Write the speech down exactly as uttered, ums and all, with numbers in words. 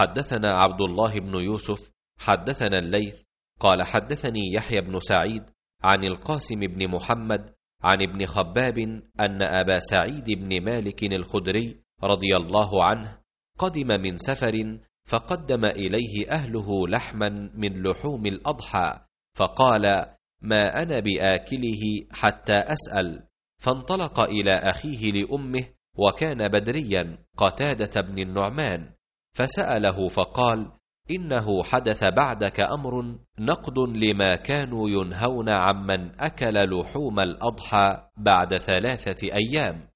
حدثنا عبد الله بن يوسف حدثنا الليث قال حدثني يحيى بن سعيد عن القاسم بن محمد عن ابن خباب أن أبا سعيد بن مالك الخدري رضي الله عنه قدم من سفر فقدم إليه أهله لحما من لحوم الأضحى، فقال: ما أنا بآكله حتى أسأل. فانطلق إلى أخيه لأمه وكان بدريا قتادة بن النعمان، فسأله فقال: إنه حدث بعدك أمر نقض لما كانوا ينهون عمن أكل لحوم الأضحى بعد ثلاثة أيام.